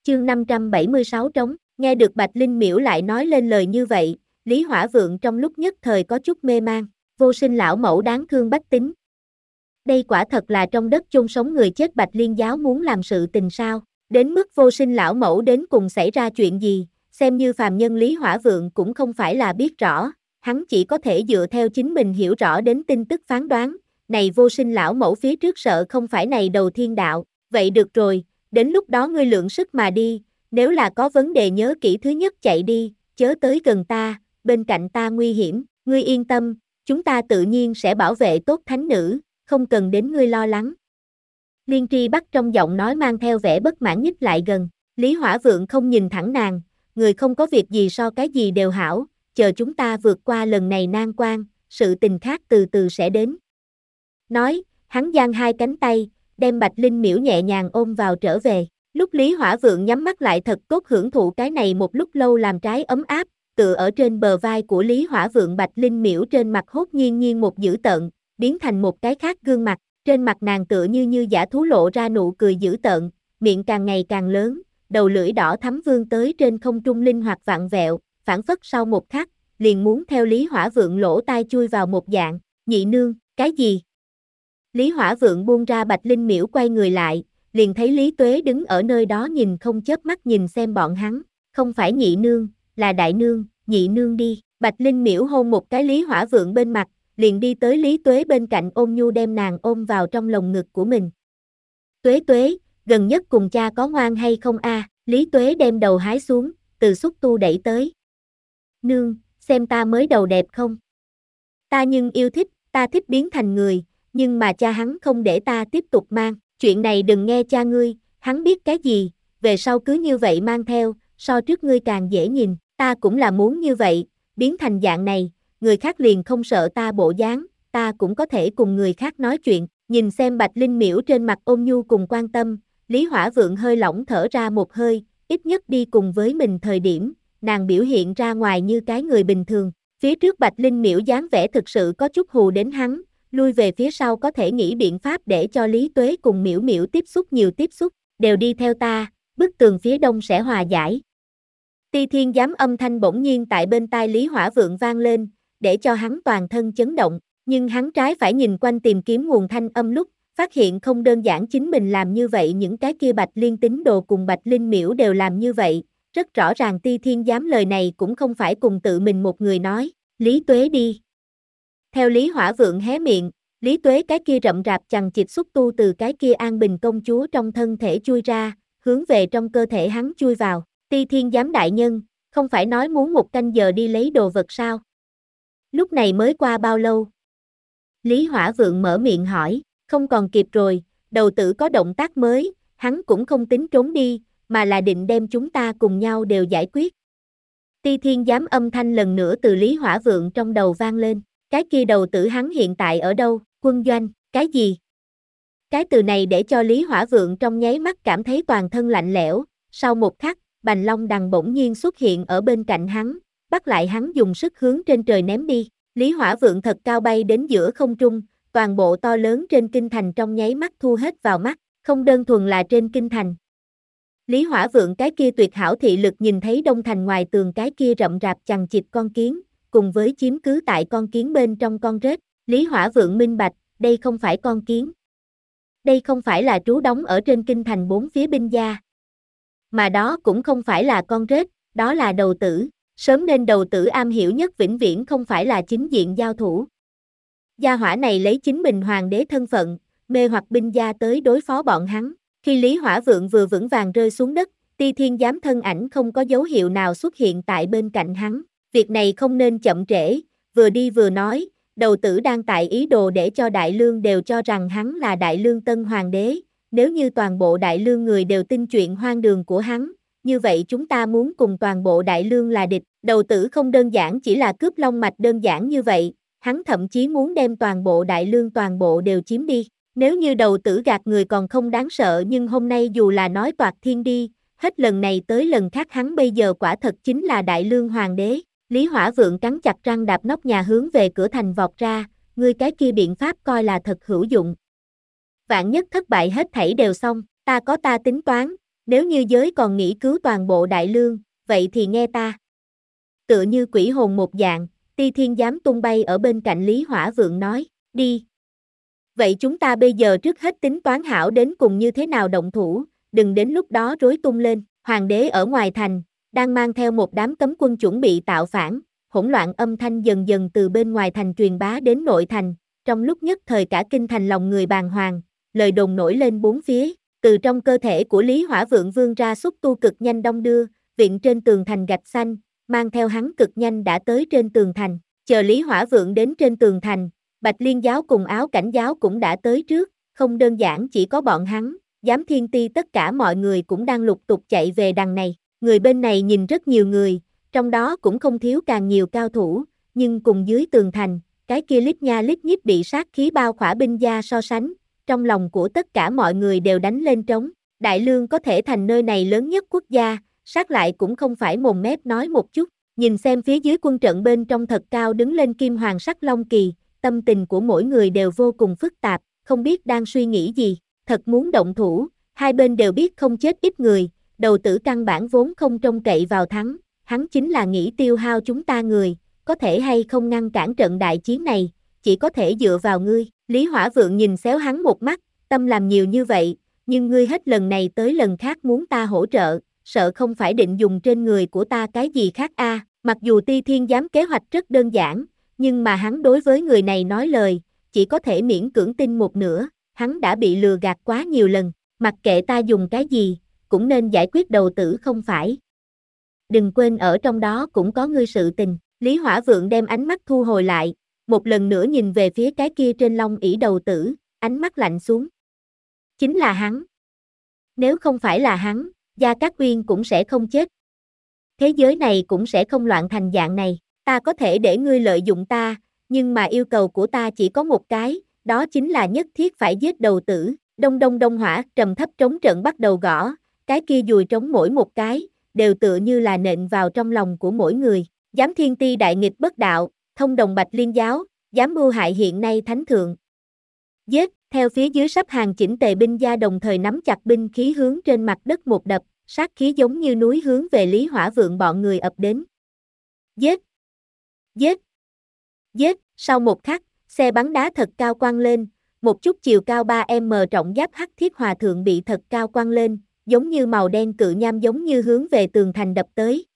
Chương 576 trống, nghe được Bạch Linh Miễu lại nói lên lời như vậy, Lý Hỏa Vượng trong lúc nhất thời có chút mê man, vô sinh lão mẫu đáng thương bách tính. Đây quả thật là trong đất chôn sống người chết Bạch Liên giáo muốn làm sự tình sao, đến mức vô sinh lão mẫu đến cùng xảy ra chuyện gì, xem như phàm nhân Lý Hỏa Vượng cũng không phải là biết rõ, hắn chỉ có thể dựa theo chính mình hiểu rõ đến tin tức phán đoán, này vô sinh lão mẫu phía trước sợ không phải này đầu thiên đạo, vậy được rồi, đến lúc đó ngươi lượng sức mà đi, nếu là có vấn đề nhớ kỹ thứ nhất chạy đi, chớ tới gần ta, bên cạnh ta nguy hiểm, ngươi yên tâm, chúng ta tự nhiên sẽ bảo vệ tốt thánh nữ, không cần đến ngươi lo lắng. Liên Tri Bắc trong giọng nói mang theo vẻ bất mãn nhích lại gần, Lý Hỏa Vượng không nhìn thẳng nàng, người không có việc gì so cái gì đều hảo, chờ chúng ta vượt qua lần này nan quan, sự tình khác từ từ sẽ đến. Nói, hắn giang hai cánh tay, đem Bạch Linh Miễu nhẹ nhàng ôm vào trở về, lúc Lý Hỏa Vượng nhắm mắt lại thật tốt hưởng thụ cái này một lúc lâu làm trái ấm áp, tựa ở trên bờ vai của Lý Hỏa Vượng Bạch Linh Miễu trên mặt hốt nhiên một dữ tợn, biến thành một cái khác gương mặt, trên mặt nàng tựa như giả thú lộ ra nụ cười dữ tợn, miệng càng ngày càng lớn, đầu lưỡi đỏ thắm vươn tới trên không trung linh hoạt vặn vẹo, phản phất sau một khắc, liền muốn theo Lý Hỏa Vượng lỗ tai chui vào một dạng, nhị nương, cái gì? Lý Hỏa Vượng buông ra Bạch Linh Miễu quay người lại, liền thấy Lý Tuế đứng ở nơi đó nhìn không chớp mắt nhìn xem bọn hắn, không phải nhị nương, là đại nương, nhị nương đi, Bạch Linh Miễu hôn một cái Lý Hỏa Vượng bên mặt, liền đi tới Lý Tuế bên cạnh ôm nhu đem nàng ôm vào trong lồng ngực của mình. Tuế Tuế, gần nhất cùng cha có ngoan hay không a? Lý Tuế đem đầu hái xuống, từ xúc tu đẩy tới. Nương, xem ta mới đầu đẹp không? Ta nhưng yêu thích, ta thích biến thành người, nhưng mà cha hắn không để ta tiếp tục mang, chuyện này đừng nghe cha ngươi, hắn biết cái gì, về sau cứ như vậy mang theo, so trước ngươi càng dễ nhìn, ta cũng là muốn như vậy, biến thành dạng này, người khác liền không sợ ta bộ dáng, ta cũng có thể cùng người khác nói chuyện, nhìn xem Bạch Linh Miễu trên mặt ôn nhu cùng quan tâm, Lý Hỏa Vượng hơi lỏng thở ra một hơi, ít nhất đi cùng với mình thời điểm, nàng biểu hiện ra ngoài như cái người bình thường, phía trước Bạch Linh Miễu dáng vẻ thực sự có chút hù đến hắn, lui về phía sau có thể nghĩ biện pháp để cho Lý Tuế cùng Miễu Miễu nhiều tiếp xúc, đều đi theo ta, bức tường phía đông sẽ hòa giải. Ti Thiên giám âm thanh bỗng nhiên tại bên tai Lý Hỏa Vượng vang lên, để cho hắn toàn thân chấn động, nhưng hắn trái phải nhìn quanh tìm kiếm nguồn thanh âm lúc, phát hiện không đơn giản chính mình làm như vậy những cái kia Bạch Liên tín đồ cùng Bạch Linh Miễu đều làm như vậy, rất rõ ràng Ti Thiên giám lời này cũng không phải cùng tự mình một người nói, Lý Tuế đi. Theo Lý Hỏa Vượng hé miệng, Lý Tuế cái kia rậm rạp chằng chịt xúc tu từ cái kia An Bình công chúa trong thân thể chui ra, hướng về trong cơ thể hắn chui vào, Ti Thiên giám đại nhân, không phải nói muốn một canh giờ đi lấy đồ vật sao? Lúc này mới qua bao lâu? Lý Hỏa Vượng mở miệng hỏi, không còn kịp rồi, đầu tử có động tác mới, hắn cũng không tính trốn đi, mà là định đem chúng ta cùng nhau đều giải quyết. Ti Thiên giám âm thanh lần nữa từ Lý Hỏa Vượng trong đầu vang lên, cái kia đầu tử hắn hiện tại ở đâu, quân doanh, cái gì? Cái từ này để cho Lý Hỏa Vượng trong nháy mắt cảm thấy toàn thân lạnh lẽo, sau một khắc, Bành Long Đằng bỗng nhiên xuất hiện ở bên cạnh hắn, bắt lại hắn dùng sức hướng trên trời ném đi. Lý Hỏa Vượng thật cao bay đến giữa không trung, toàn bộ to lớn trên kinh thành trong nháy mắt thu hết vào mắt, không đơn thuần là trên kinh thành. Lý Hỏa Vượng cái kia tuyệt hảo thị lực nhìn thấy đông thành ngoài tường cái kia rậm rạp chằng chịt con kiến, cùng với chiếm cứ tại con kiến bên trong con rết, Lý Hỏa Vượng minh bạch, đây không phải con kiến. Đây không phải là trú đóng ở trên kinh thành bốn phía binh gia. Mà đó cũng không phải là con rết, đó là đầu tử, sớm nên đầu tử am hiểu nhất vĩnh viễn không phải là chính diện giao thủ. Gia hỏa này lấy chính mình hoàng đế thân phận, mê hoặc binh gia tới đối phó bọn hắn, khi Lý Hỏa Vượng vừa vững vàng rơi xuống đất, Ti Thiên giám thân ảnh không có dấu hiệu nào xuất hiện tại bên cạnh hắn, việc này không nên chậm trễ, vừa đi vừa nói, đầu tử đang tại ý đồ để cho Đại Lương đều cho rằng hắn là Đại Lương tân hoàng đế, nếu như toàn bộ Đại Lương người đều tin chuyện hoang đường của hắn, như vậy chúng ta muốn cùng toàn bộ Đại Lương là địch, đầu tử không đơn giản chỉ là cướp long mạch đơn giản như vậy, hắn thậm chí muốn đem toàn bộ Đại Lương toàn bộ đều chiếm đi, nếu như đầu tử gạt người còn không đáng sợ nhưng hôm nay dù là nói toạc thiên đi, hết lần này tới lần khác hắn bây giờ quả thật chính là Đại Lương hoàng đế. Lý Hỏa Vượng cắn chặt răng đạp nóc nhà hướng về cửa thành vọt ra, ngươi cái kia biện pháp coi là thật hữu dụng. Vạn nhất thất bại hết thảy đều xong, ta có ta tính toán, Nếu như giới còn nghĩ cứu toàn bộ Đại Lương, vậy thì nghe ta. Tựa như quỷ hồn một dạng, Ti Thiên Giám tung bay ở bên cạnh Lý Hỏa Vượng nói, đi. Vậy chúng ta bây giờ trước hết tính toán hảo đến cùng như thế nào động thủ, đừng đến lúc đó rối tung lên. Hoàng đế ở ngoài thành, đang mang theo một đám cấm quân chuẩn bị tạo phản, hỗn loạn âm thanh dần dần từ bên ngoài thành truyền bá đến nội thành, trong lúc nhất thời cả kinh thành lòng người bàng hoàng, lời đồn nổi lên bốn phía, từ trong cơ thể của Lý Hỏa Vượng vươn ra xúc tu cực nhanh đong đưa, viện trên tường thành gạch xanh, mang theo hắn cực nhanh đã tới trên tường thành, chờ Lý Hỏa Vượng đến trên tường thành, Bạch Liên giáo cùng Áo Cảnh giáo cũng đã tới trước, không đơn giản chỉ có bọn hắn, Giám Thiên Ti tất cả mọi người cũng đang lục tục chạy về đằng này, người bên này nhìn rất nhiều người, trong đó cũng không thiếu càng nhiều cao thủ, nhưng cùng dưới tường thành, cái kia lít nha lít nhít bị sát khí bao khỏa binh gia so sánh, trong lòng của tất cả mọi người đều đánh lên trống, Đại Lương có thể thành nơi này lớn nhất quốc gia, sát lại cũng không phải mồm mép nói một chút, nhìn xem phía dưới quân trận bên trong thật cao đứng lên Kim Hoàng sắc Long Kỳ, tâm tình của mỗi người đều vô cùng phức tạp, không biết đang suy nghĩ gì, thật muốn động thủ, hai bên đều biết không chết ít người, đầu tử căn bản vốn không trông cậy vào thắng, hắn chính là nghĩ tiêu hao chúng ta người, có thể hay không ngăn cản trận đại chiến này, chỉ có thể dựa vào ngươi, Lý Hỏa Vượng nhìn xéo hắn một mắt, tâm làm nhiều như vậy, nhưng ngươi hết lần này tới lần khác muốn ta hỗ trợ, sợ không phải định dùng trên người của ta cái gì khác a. Mặc dù Ti Thiên Giám kế hoạch rất đơn giản, nhưng mà hắn đối với người này nói lời, chỉ có thể miễn cưỡng tin một nửa, hắn đã bị lừa gạt quá nhiều lần, mặc kệ ta dùng cái gì, cũng nên giải quyết đầu tử không phải. Đừng quên ở trong đó cũng có ngươi sự tình, Lý Hỏa Vượng đem ánh mắt thu hồi lại, một lần nữa nhìn về phía cái kia trên long ỷ đầu tử, ánh mắt lạnh xuống. Chính là hắn. Nếu không phải là hắn, Gia Cát Uyên cũng sẽ không chết. Thế giới này cũng sẽ không loạn thành dạng này, ta có thể để ngươi lợi dụng ta, nhưng mà yêu cầu của ta chỉ có một cái, đó chính là nhất thiết phải giết đầu tử. Đông đông đông hỏa, trầm thấp trống trận bắt đầu gõ, cái kia dùi trống mỗi một cái, đều tựa như là nện vào trong lòng của mỗi người. Giám Thiên Ti đại nghịch bất đạo, thông đồng Bạch Liên giáo, dám mưu hại hiện nay thánh thượng. Giết, theo phía dưới sắp hàng chỉnh tề binh gia đồng thời nắm chặt binh khí hướng trên mặt đất một đập, sát khí giống như núi hướng về Lý Hỏa Vượng bọn người ập đến. Giết! Giết! Giết! Sau một khắc, xe bắn đá thật cao quăng lên, một chút chiều cao 3m trọng giáp hắc thiết hòa thượng bị thật cao quăng lên, giống như màu đen cự nham giống như hướng về tường thành đập tới.